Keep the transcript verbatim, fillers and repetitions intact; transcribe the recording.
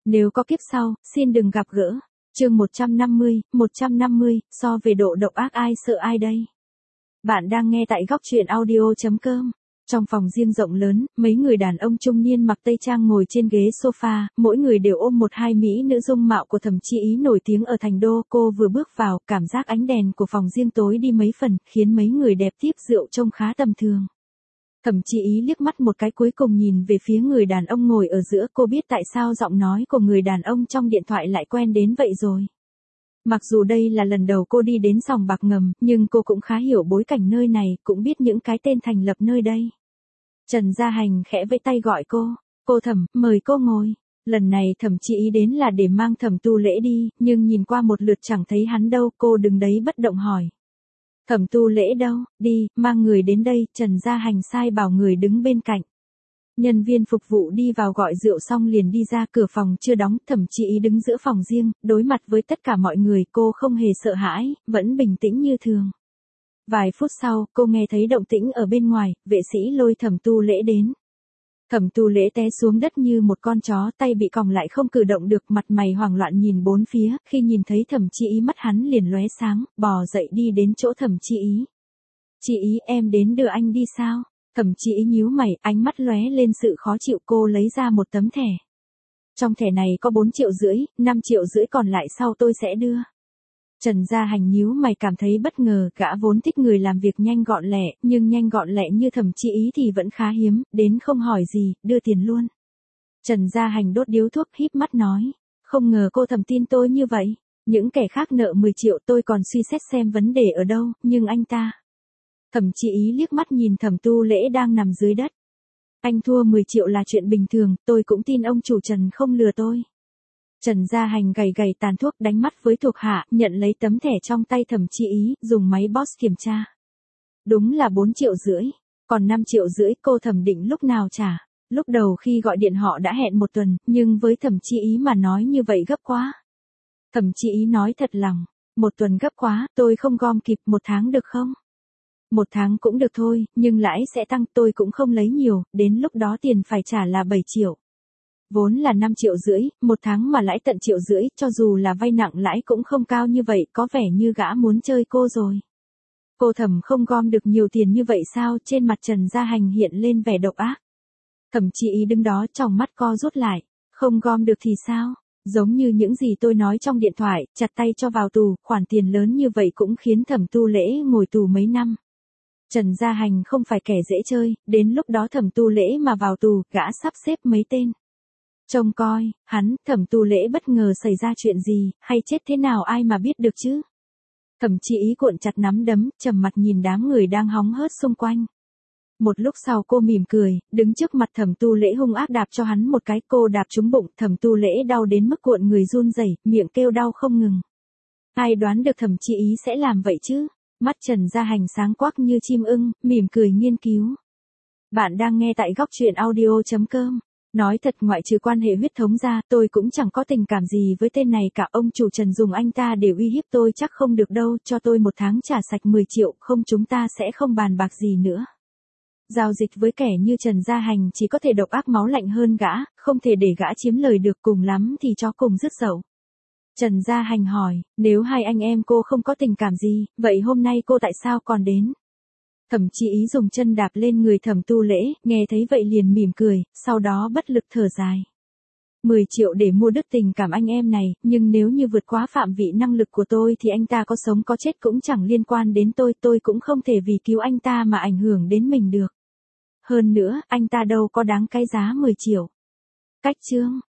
Nếu có kiếp sau, xin đừng gặp gỡ. Chương một trăm năm mươi, một trăm năm mươi, so về độ độc ác ai sợ ai đây? Bạn đang nghe tại góc truyện audio chấm com. Trong phòng riêng rộng lớn, mấy người đàn ông trung niên mặc tây trang ngồi trên ghế sofa, mỗi người đều ôm một hai mỹ nữ dung mạo của Thẩm Chi Ý nổi tiếng ở thành đô. Cô vừa bước vào, cảm giác ánh đèn của phòng riêng tối đi mấy phần, khiến mấy người đẹp tiếp rượu trông khá tầm thường. Thẩm Chi Ý liếc mắt một cái cuối cùng nhìn về phía người đàn ông ngồi ở giữa, cô biết tại sao giọng nói của người đàn ông trong điện thoại lại quen đến vậy rồi. Mặc dù đây là lần đầu cô đi đến sòng bạc ngầm, nhưng cô cũng khá hiểu bối cảnh nơi này, cũng biết những cái tên thành lập nơi đây. Trần Gia Hành khẽ vẫy tay gọi cô, cô Thẩm, mời cô ngồi. Lần này Thẩm Chi Ý đến là để mang Thẩm Tu Lễ đi, nhưng nhìn qua một lượt chẳng thấy hắn đâu, cô đứng đấy bất động hỏi. Thẩm Tu Lễ đâu, đi, mang người đến đây. Trần Gia Hành sai bảo người đứng bên cạnh. Nhân viên phục vụ đi vào gọi rượu xong liền đi ra, cửa phòng chưa đóng. Thẩm Chi Ý đứng giữa phòng riêng, đối mặt với tất cả mọi người, cô không hề sợ hãi, vẫn bình tĩnh như thường. Vài phút sau, cô nghe thấy động tĩnh ở bên ngoài, vệ sĩ lôi Thẩm Tu Lễ đến. Thẩm Tu Lễ té xuống đất như một con chó, tay bị còng lại không cử động được, mặt mày hoảng loạn nhìn bốn phía, khi nhìn thấy Thẩm Chi Ý mắt hắn liền lóe sáng, bò dậy đi đến chỗ Thẩm Chi Ý. Chi Ý, em đến đưa anh đi sao? Thẩm Chi Ý nhíu mày, ánh mắt lóe lên sự khó chịu, cô lấy ra một tấm thẻ. Trong thẻ này có bốn triệu rưỡi, năm triệu rưỡi còn lại sau tôi sẽ đưa. Trần Gia Hành nhíu mày cảm thấy bất ngờ, gã vốn thích người làm việc nhanh gọn lẹ, nhưng nhanh gọn lẹ như Thẩm Chi Ý thì vẫn khá hiếm, đến không hỏi gì, đưa tiền luôn. Trần Gia Hành đốt điếu thuốc híp mắt nói, không ngờ cô Thẩm tin tôi như vậy, những kẻ khác nợ mười triệu tôi còn suy xét xem vấn đề ở đâu, nhưng anh ta. Thẩm Chi Ý liếc mắt nhìn Thẩm Tu Lễ đang nằm dưới đất. Anh thua mười triệu là chuyện bình thường, tôi cũng tin ông chủ Trần không lừa tôi. Trần Gia Hành gầy gầy tàn thuốc, đánh mắt với thuộc hạ, nhận lấy tấm thẻ trong tay Thẩm Chi Ý, dùng máy boss kiểm tra. Đúng là bốn triệu rưỡi, còn năm triệu rưỡi cô Thẩm định lúc nào trả. Lúc đầu khi gọi điện họ đã hẹn một tuần, nhưng với Thẩm Chi Ý mà nói như vậy gấp quá. Thẩm Chi Ý nói thật lòng, một tuần gấp quá, tôi không gom kịp, một tháng được không? Một tháng cũng được thôi, nhưng lãi sẽ tăng, tôi cũng không lấy nhiều, đến lúc đó tiền phải trả là bảy triệu. Vốn là năm triệu rưỡi, một tháng mà lãi tận triệu rưỡi, cho dù là vay nặng lãi cũng không cao như vậy, có vẻ như gã muốn chơi cô rồi. Cô Thẩm không gom được nhiều tiền như vậy sao? Trên mặt Trần Gia Hành hiện lên vẻ độc ác. Thẩm Chi Ý đứng đó tròng mắt co rút lại, không gom được thì sao? Giống như những gì tôi nói trong điện thoại, chặt tay cho vào tù, khoản tiền lớn như vậy cũng khiến Thẩm Tu Lễ ngồi tù mấy năm. Trần Gia Hành không phải kẻ dễ chơi, đến lúc đó Thẩm Tu Lễ mà vào tù, gã sắp xếp mấy tên. Trông coi, hắn, Thẩm Tu Lễ bất ngờ xảy ra chuyện gì, hay chết thế nào ai mà biết được chứ? Thẩm Chi Ý cuộn chặt nắm đấm, trầm mặt nhìn đám người đang hóng hớt xung quanh. Một lúc sau cô mỉm cười, đứng trước mặt Thẩm Tu Lễ hung ác đạp cho hắn một cái, cô đạp trúng bụng, Thẩm Tu Lễ đau đến mức cuộn người run rẩy, miệng kêu đau không ngừng. Ai đoán được Thẩm Chi Ý sẽ làm vậy chứ? Mắt Trần Gia Hành sáng quắc như chim ưng, mỉm cười nghiên cứu. Bạn đang nghe tại góc truyện audio chấm com. Nói thật, ngoại trừ quan hệ huyết thống ra, tôi cũng chẳng có tình cảm gì với tên này cả. Ông chủ Trần dùng anh ta để uy hiếp tôi chắc không được đâu, cho tôi một tháng trả sạch mười triệu, không chúng ta sẽ không bàn bạc gì nữa. Giao dịch với kẻ như Trần Gia Hành chỉ có thể độc ác máu lạnh hơn gã, không thể để gã chiếm lời được, cùng lắm thì chó cùng rứt dậu. Trần Gia Hành hỏi, nếu hai anh em cô không có tình cảm gì, vậy hôm nay cô tại sao còn đến? Thẩm Chi Ý dùng chân đạp lên người Thẩm Tu Lễ, nghe thấy vậy liền mỉm cười, sau đó bất lực thở dài. mười triệu để mua đứt tình cảm anh em này, nhưng nếu như vượt quá phạm vị năng lực của tôi thì anh ta có sống có chết cũng chẳng liên quan đến tôi, tôi cũng không thể vì cứu anh ta mà ảnh hưởng đến mình được. Hơn nữa, anh ta đâu có đáng cái giá mười triệu. Cách chương,